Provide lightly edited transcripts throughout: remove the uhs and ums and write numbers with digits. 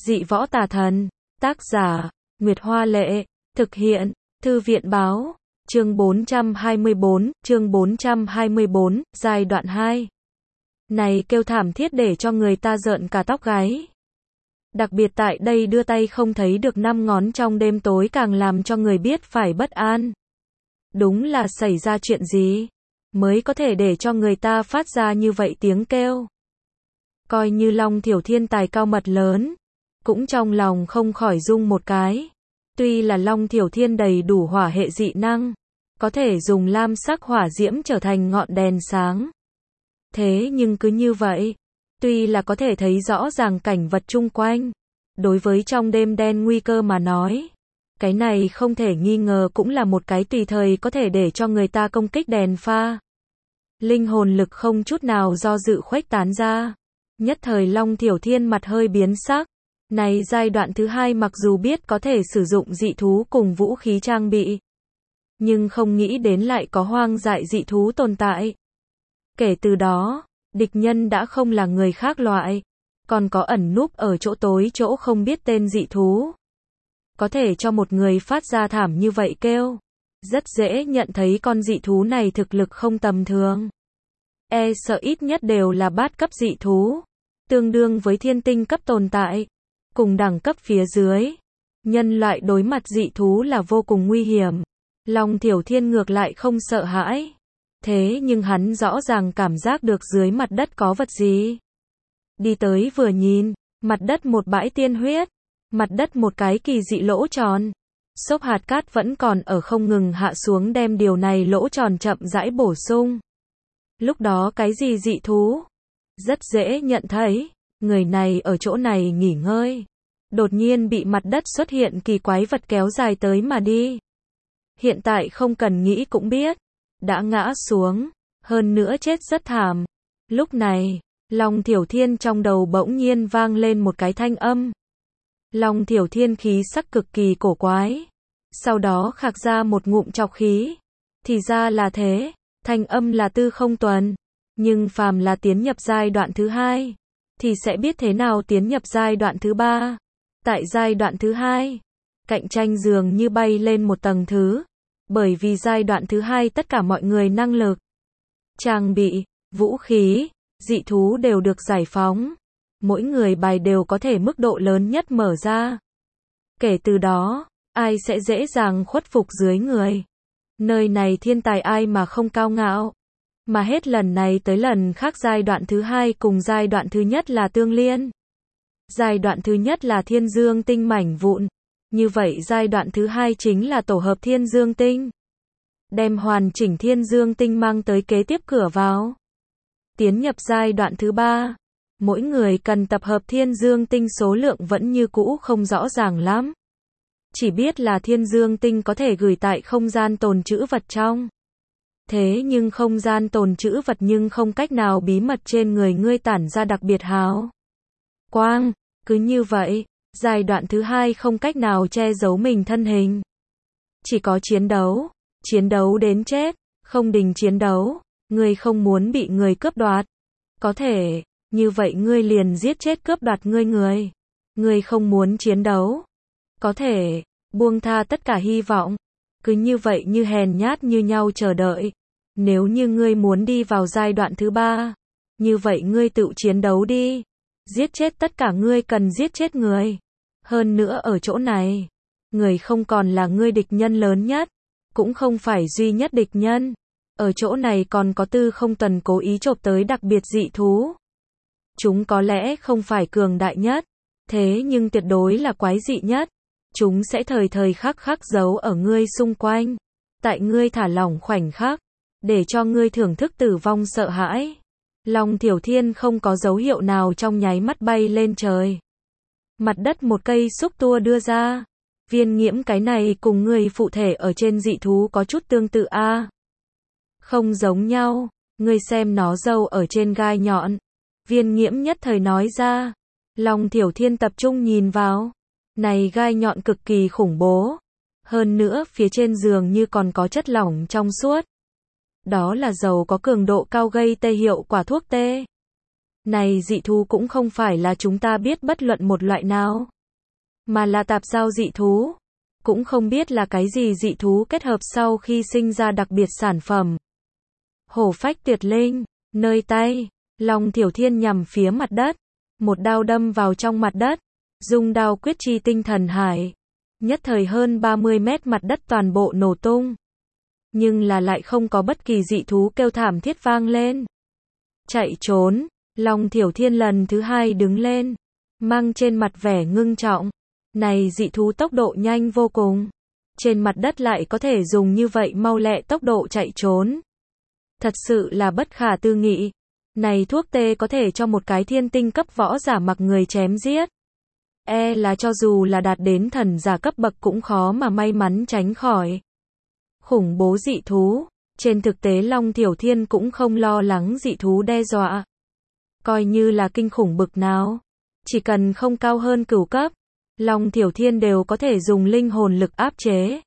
Dị võ tà thần. Tác giả, Nguyệt Hoa Lệ. Thực hiện, Thư viện Báo. Chương 424, giai đoạn 2. Này kêu thảm thiết để cho người ta rợn cả tóc gáy. Đặc biệt tại đây đưa tay không thấy được 5 ngón trong đêm tối càng làm cho người biết phải bất an. Đúng là xảy ra chuyện gì mới có thể để cho người ta phát ra như vậy tiếng kêu. Coi như Long Thiểu Thiên tài cao mật lớn, cũng trong lòng không khỏi rung một cái. Tuy là Long Thiểu Thiên đầy đủ hỏa hệ dị năng, có thể dùng lam sắc hỏa diễm trở thành ngọn đèn sáng. Thế nhưng cứ như vậy, tuy là có thể thấy rõ ràng cảnh vật chung quanh, đối với trong đêm đen nguy cơ mà nói, cái này không thể nghi ngờ cũng là một cái tùy thời có thể để cho người ta công kích đèn pha. Linh hồn lực không chút nào do dự khuếch tán ra. Nhất thời Long Thiểu Thiên mặt hơi biến sắc. Này giai đoạn thứ 2 mặc dù biết có thể sử dụng dị thú cùng vũ khí trang bị, nhưng không nghĩ đến lại có hoang dại dị thú tồn tại. Kể từ đó, địch nhân đã không là người khác loại, còn có ẩn núp ở chỗ tối chỗ không biết tên dị thú. Có thể cho một người phát ra thảm như vậy kêu, rất dễ nhận thấy con dị thú này thực lực không tầm thường. E sợ ít nhất đều là bát cấp dị thú, tương đương với thiên tinh cấp tồn tại, cùng đẳng cấp phía dưới. Nhân loại đối mặt dị thú là vô cùng nguy hiểm. Long Thiểu Thiên ngược lại không sợ hãi. Thế nhưng hắn rõ ràng cảm giác được dưới mặt đất có vật gì. Đi tới vừa nhìn, mặt đất một bãi tiên huyết, mặt đất một cái kỳ dị lỗ tròn. Xốp hạt cát vẫn còn ở không ngừng hạ xuống đem điều này lỗ tròn chậm rãi bổ sung. Lúc đó cái gì dị thú? Rất dễ nhận thấy, người này ở chỗ này nghỉ ngơi. Đột nhiên bị mặt đất xuất hiện kỳ quái vật kéo dài tới mà đi. Hiện tại không cần nghĩ cũng biết, đã ngã xuống, hơn nữa chết rất thảm. Lúc này, Long Thiểu Thiên trong đầu bỗng nhiên vang lên một cái thanh âm. Long Thiểu Thiên khí sắc cực kỳ cổ quái. Sau đó khạc ra một ngụm trọc khí. Thì ra là thế, thanh âm là Tư Không Tuần. Nhưng phàm là tiến nhập giai đoạn thứ 2, thì sẽ biết thế nào tiến nhập giai đoạn thứ 3. Tại giai đoạn thứ 2, cạnh tranh dường như bay lên một tầng thứ. Bởi vì giai đoạn thứ 2 tất cả mọi người năng lực, trang bị, vũ khí, dị thú đều được giải phóng. Mỗi người bài đều có thể mức độ lớn nhất mở ra. Kể từ đó, ai sẽ dễ dàng khuất phục dưới người. Nơi này thiên tài ai mà không cao ngạo. Mà hết lần này tới lần khác giai đoạn thứ 2 cùng giai đoạn thứ nhất là tương liên. Giai đoạn thứ nhất là thiên dương tinh mảnh vụn. Như vậy giai đoạn thứ 2 chính là tổ hợp thiên dương tinh. Đem hoàn chỉnh thiên dương tinh mang tới kế tiếp cửa vào. Tiến nhập giai đoạn thứ 3. Mỗi người cần tập hợp thiên dương tinh số lượng vẫn như cũ không rõ ràng lắm. Chỉ biết là thiên dương tinh có thể gửi tại không gian tồn trữ vật trong. Thế nhưng không gian tồn trữ vật nhưng không cách nào bí mật trên người ngươi tản ra đặc biệt hào quang. Cứ như vậy, giai đoạn thứ 2 không cách nào che giấu mình thân hình. Chỉ có chiến đấu đến chết, không đình chiến đấu, ngươi không muốn bị người cướp đoạt. Có thể, như vậy ngươi liền giết chết cướp đoạt người. Ngươi không muốn chiến đấu. Có thể, buông tha tất cả hy vọng. Cứ như vậy như hèn nhát như nhau chờ đợi. Nếu như ngươi muốn đi vào giai đoạn thứ 3, như vậy ngươi tự chiến đấu đi. Giết chết tất cả ngươi cần giết chết người. Hơn nữa ở chỗ này, người không còn là ngươi địch nhân lớn nhất, cũng không phải duy nhất địch nhân. Ở chỗ này còn có Tư Không Tuần cố ý chộp tới đặc biệt dị thú. Chúng có lẽ không phải cường đại nhất, thế nhưng tuyệt đối là quái dị nhất. Chúng sẽ thời thời khắc khắc giấu ở ngươi xung quanh. Tại ngươi thả lỏng khoảnh khắc, để cho ngươi thưởng thức tử vong sợ hãi. Long Thiểu Thiên không có dấu hiệu nào trong nháy mắt bay lên trời. Mặt đất một cây xúc tua đưa ra. Viên Nghiễm cái này cùng người phụ thể ở trên dị thú có chút tương tự a. Không giống nhau, ngươi xem nó râu ở trên gai nhọn. Viên Nghiễm nhất thời nói ra. Long Thiểu Thiên tập trung nhìn vào. Này gai nhọn cực kỳ khủng bố. Hơn nữa phía trên giường như còn có chất lỏng trong suốt. Đó là dầu có cường độ cao gây tê hiệu quả thuốc tê. Này dị thú cũng không phải là chúng ta biết bất luận một loại nào, mà là tạp giao dị thú. Cũng không biết là cái gì dị thú kết hợp sau khi sinh ra đặc biệt sản phẩm. Hổ phách tuyệt linh, nơi tay, Long Thiểu Thiên nhằm phía mặt đất, một đao đâm vào trong mặt đất, dùng đao quyết chi tinh thần hải. Nhất thời hơn 30 mét mặt đất toàn bộ nổ tung. Nhưng là lại không có bất kỳ dị thú kêu thảm thiết vang lên. Chạy trốn, Long Thiểu Thiên lần thứ hai đứng lên, mang trên mặt vẻ ngưng trọng. Này dị thú tốc độ nhanh vô cùng. Trên mặt đất lại có thể dùng như vậy mau lẹ tốc độ chạy trốn. Thật sự là bất khả tư nghị. Này thuốc tê có thể cho một cái thiên tinh cấp võ giả mặc người chém giết. Là cho dù là đạt đến thần giả cấp bậc cũng khó mà may mắn tránh khỏi. Khủng bố dị thú. Trên thực tế Long Thiểu Thiên cũng không lo lắng dị thú đe dọa. Coi như là kinh khủng bực nào. Chỉ cần không cao hơn cửu cấp, Long Thiểu Thiên đều có thể dùng linh hồn lực áp chế.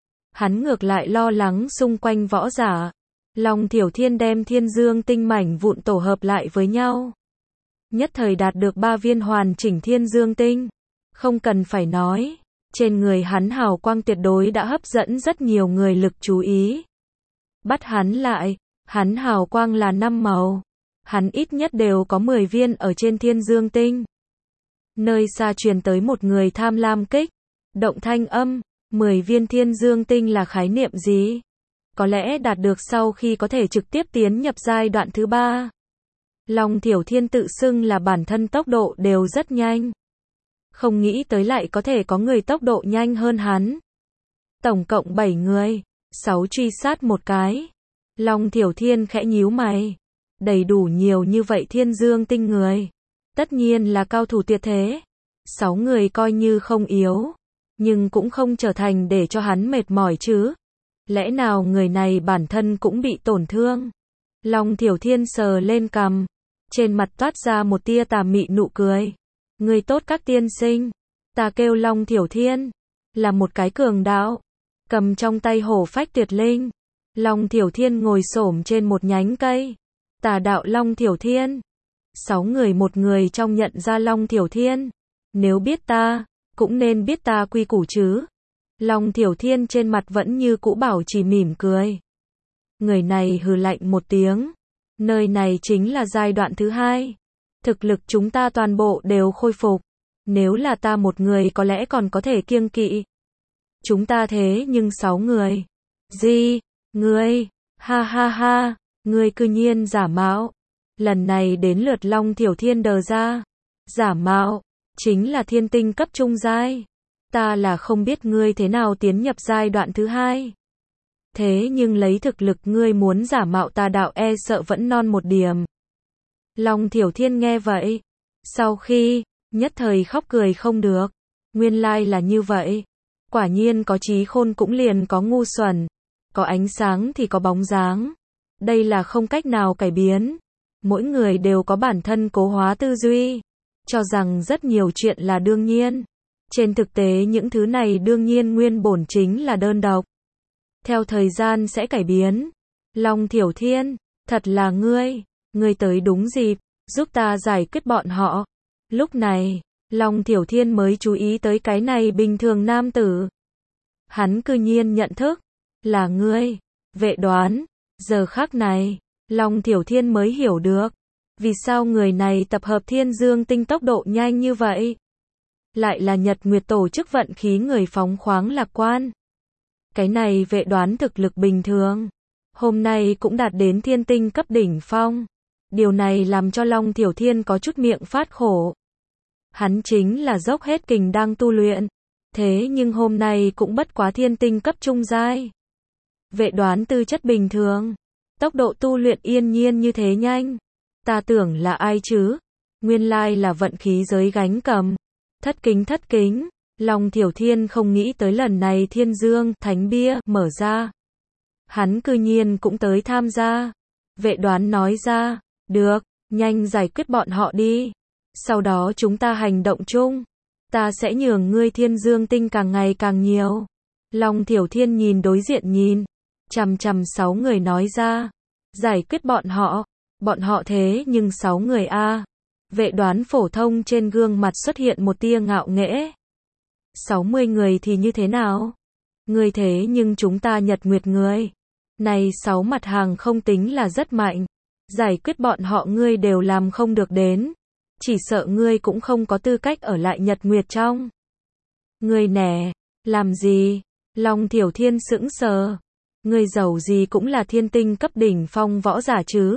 Hắn ngược lại lo lắng xung quanh võ giả. Long Thiểu Thiên đem thiên dương tinh mảnh vụn tổ hợp lại với nhau. Nhất thời đạt được 3 viên hoàn chỉnh thiên dương tinh. Không cần phải nói, trên người hắn hào quang tuyệt đối đã hấp dẫn rất nhiều người lực chú ý. Bắt hắn lại, hắn hào quang là 5 màu. Hắn ít nhất đều có 10 viên ở trên thiên dương tinh. Nơi xa truyền tới một người tham lam kích động thanh âm, 10 viên thiên dương tinh là khái niệm gì? Có lẽ đạt được sau khi có thể trực tiếp tiến nhập giai đoạn thứ 3. Long Thiểu Thiên tự xưng là bản thân tốc độ đều rất nhanh. Không nghĩ tới lại có thể có người tốc độ nhanh hơn hắn. Tổng cộng 7 người, 6 truy sát một cái. Long Thiểu Thiên khẽ nhíu mày. Đầy đủ nhiều như vậy thiên dương tinh người. Tất nhiên là cao thủ tuyệt thế. 6 người coi như không yếu, nhưng cũng không trở thành để cho hắn mệt mỏi chứ. Lẽ nào người này bản thân cũng bị tổn thương? Long Thiểu Thiên sờ lên cằm, trên mặt toát ra một tia tà mị nụ cười. Người tốt các tiên sinh. Ta kêu Long Thiểu Thiên, là một cái cường đạo, cầm trong tay hổ phách tuyệt linh. Long Thiểu Thiên ngồi xổm trên một nhánh cây. Tà đạo Long Thiểu Thiên. 6 người một người trong nhận ra Long Thiểu Thiên. Nếu biết ta, cũng nên biết ta quy củ chứ. Long Thiểu Thiên trên mặt vẫn như cũ bảo trì mỉm cười. Người này hừ lạnh một tiếng. Nơi này chính là giai đoạn thứ 2. Thực lực chúng ta toàn bộ đều khôi phục. Nếu là ta một người có lẽ còn có thể kiêng kỵ. Chúng ta thế nhưng 6 người. Gì? Ngươi? Ha ha ha, ngươi cư nhiên giả mạo. Lần này đến lượt Long Thiểu Thiên đờ ra. Giả mạo, chính là thiên tinh cấp trung giai. Ta là không biết ngươi thế nào tiến nhập giai đoạn thứ 2. Thế nhưng lấy thực lực ngươi muốn giả mạo tà đạo sợ vẫn non một điểm. Long Thiểu Thiên nghe vậy. Sau khi, nhất thời khóc cười không được. Nguyên lai là như vậy. Quả nhiên có trí khôn cũng liền có ngu xuẩn. Có ánh sáng thì có bóng dáng. Đây là không cách nào cải biến. Mỗi người đều có bản thân cố hóa tư duy. Cho rằng rất nhiều chuyện là đương nhiên. Trên thực tế những thứ này đương nhiên nguyên bổn chính là đơn độc. Theo thời gian sẽ cải biến. Long Thiểu Thiên, thật là ngươi tới đúng dịp, giúp ta giải quyết bọn họ. Lúc này, Long Thiểu Thiên mới chú ý tới cái này bình thường nam tử. Hắn cư nhiên nhận thức, là ngươi, Vệ Đoán. Giờ khắc này, Long Thiểu Thiên mới hiểu được, vì sao người này tập hợp thiên dương tinh tốc độ nhanh như vậy. Lại là Nhật Nguyệt tổ chức vận khí người phóng khoáng lạc quan. Cái này Vệ Đoán thực lực bình thường, hôm nay cũng đạt đến thiên tinh cấp đỉnh phong. Điều này làm cho Long Thiểu Thiên có chút miệng phát khổ. Hắn chính là dốc hết kình đang tu luyện, thế nhưng hôm nay cũng bất quá thiên tinh cấp trung giai. Vệ Đoán tư chất bình thường, tốc độ tu luyện yên nhiên như thế nhanh. Ta tưởng là ai chứ? Nguyên lai là vận khí giới gánh cầm. Thất kính. Long Thiểu Thiên không nghĩ tới lần này Thiên Dương Thánh Bia mở ra. Hắn cư nhiên cũng tới tham gia. Vệ Đoán nói ra, được, nhanh giải quyết bọn họ đi. Sau đó chúng ta hành động chung. Ta sẽ nhường ngươi thiên dương tinh càng ngày càng nhiều. Long Thiểu Thiên nhìn đối diện nhìn. Chằm 6 người nói ra. Giải quyết bọn họ thế nhưng 6 người a. Vệ Đoán phổ thông trên gương mặt xuất hiện một tia ngạo nghễ. 60 người thì như thế nào? Ngươi thế nhưng chúng ta Nhật Nguyệt người. Này 6 mặt hàng không tính là rất mạnh. Giải quyết bọn họ ngươi đều làm không được đến. Chỉ sợ ngươi cũng không có tư cách ở lại Nhật Nguyệt trong. Ngươi nè, làm gì? Long Thiểu Thiên sững sờ. Ngươi giàu gì cũng là thiên tinh cấp đỉnh phong võ giả chứ.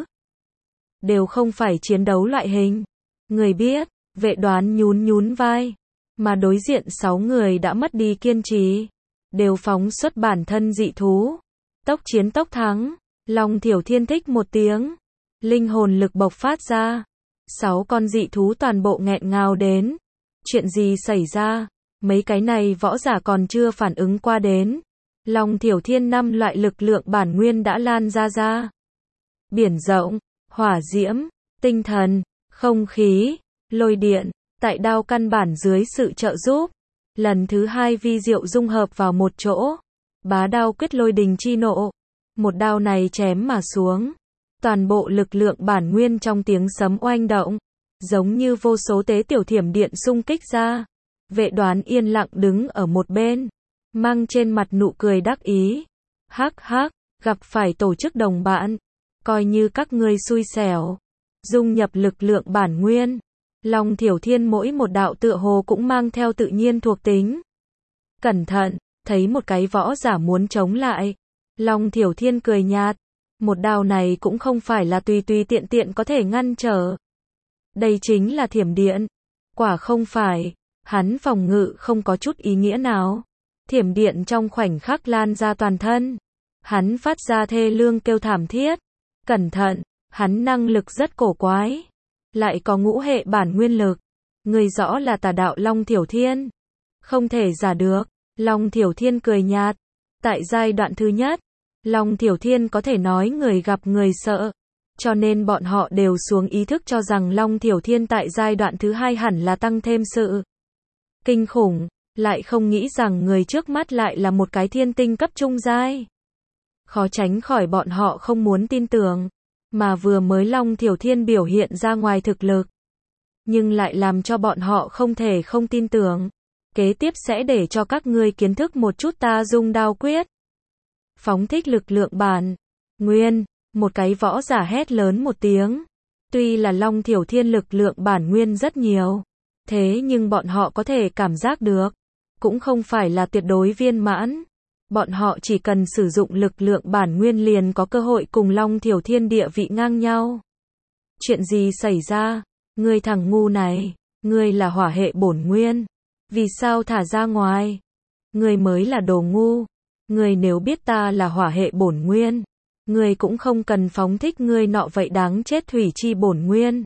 Đều không phải chiến đấu loại hình. Ngươi biết, Vệ Đoán nhún vai. Mà đối diện 6 người đã mất đi kiên trì. Đều phóng xuất bản thân dị thú. Tốc chiến tốc thắng. Long Thiểu Thiên thích một tiếng. Linh hồn lực bộc phát ra. 6 con dị thú toàn bộ nghẹn ngào đến. Chuyện gì xảy ra? Mấy cái này võ giả còn chưa phản ứng qua đến. Long Thiểu Thiên 5 loại lực lượng bản nguyên đã lan ra. Biển rộng, hỏa diễm, tinh thần, không khí, lôi điện, tại đao căn bản dưới sự trợ giúp. Lần thứ 2 vi diệu dung hợp vào một chỗ. Bá đao quyết lôi đình chi nộ. Một đao này chém mà xuống. Toàn bộ lực lượng bản nguyên trong tiếng sấm oanh động. Giống như vô số tế tiểu thiểm điện xung kích ra. Vệ Đoán yên lặng đứng ở một bên. Mang trên mặt nụ cười đắc ý. Hắc hắc, gặp phải tổ chức đồng bạn. Coi như các ngươi xui xẻo. Dung nhập lực lượng bản nguyên. Long Thiểu Thiên mỗi một đạo tựa hồ cũng mang theo tự nhiên thuộc tính. Cẩn thận, thấy một cái võ giả muốn chống lại. Long Thiểu Thiên cười nhạt. Một đao này cũng không phải là tùy tiện có thể ngăn trở. Đây chính là thiểm điện. Quả không phải. Hắn phòng ngự không có chút ý nghĩa nào. Thiểm điện trong khoảnh khắc lan ra toàn thân. Hắn phát ra thê lương kêu thảm thiết. Cẩn thận, hắn năng lực rất cổ quái. Lại có ngũ hệ bản nguyên lực. Người rõ là tà đạo Long Thiểu Thiên. Không thể giả được. Long Thiểu Thiên cười nhạt. Tại giai đoạn thứ nhất, Long Thiểu Thiên có thể nói người gặp người sợ. Cho nên bọn họ đều xuống ý thức cho rằng Long Thiểu Thiên tại giai đoạn thứ 2 hẳn là tăng thêm sự kinh khủng. Lại không nghĩ rằng người trước mắt lại là một cái thiên tinh cấp trung giai. Khó tránh khỏi bọn họ không muốn tin tưởng. Mà vừa mới Long Thiểu Thiên biểu hiện ra ngoài thực lực. Nhưng lại làm cho bọn họ không thể không tin tưởng. Kế tiếp sẽ để cho các ngươi kiến thức một chút ta dung đao quyết. Phóng thích lực lượng bản nguyên. Một cái võ giả hét lớn một tiếng. Tuy là Long Thiểu Thiên lực lượng bản nguyên rất nhiều. Thế nhưng bọn họ có thể cảm giác được. Cũng không phải là tuyệt đối viên mãn. Bọn họ chỉ cần sử dụng lực lượng bản nguyên liền có cơ hội cùng Long Thiểu Thiên địa vị ngang nhau. Chuyện gì xảy ra? Ngươi thằng ngu này, ngươi là hỏa hệ bổn nguyên. Vì sao thả ra ngoài? Ngươi mới là đồ ngu. Ngươi nếu biết ta là hỏa hệ bổn nguyên, ngươi cũng không cần phóng thích ngươi nọ vậy đáng chết thủy chi bổn nguyên.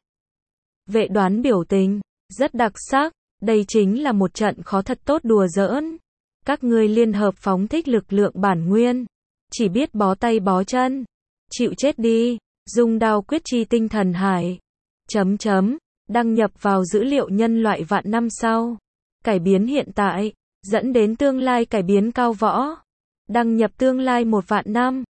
Vệ Đoán biểu tình rất đặc sắc. Đây chính là một trận khó thật tốt đùa giỡn. Các ngươi liên hợp phóng thích lực lượng bản nguyên. Chỉ biết bó tay bó chân. Chịu chết đi. Dung đao quyết chi tinh thần hải. Đăng nhập vào dữ liệu nhân loại vạn năm sau. Cải biến hiện tại. Dẫn đến tương lai cải biến cao võ. Đăng nhập tương lai 1 vạn năm.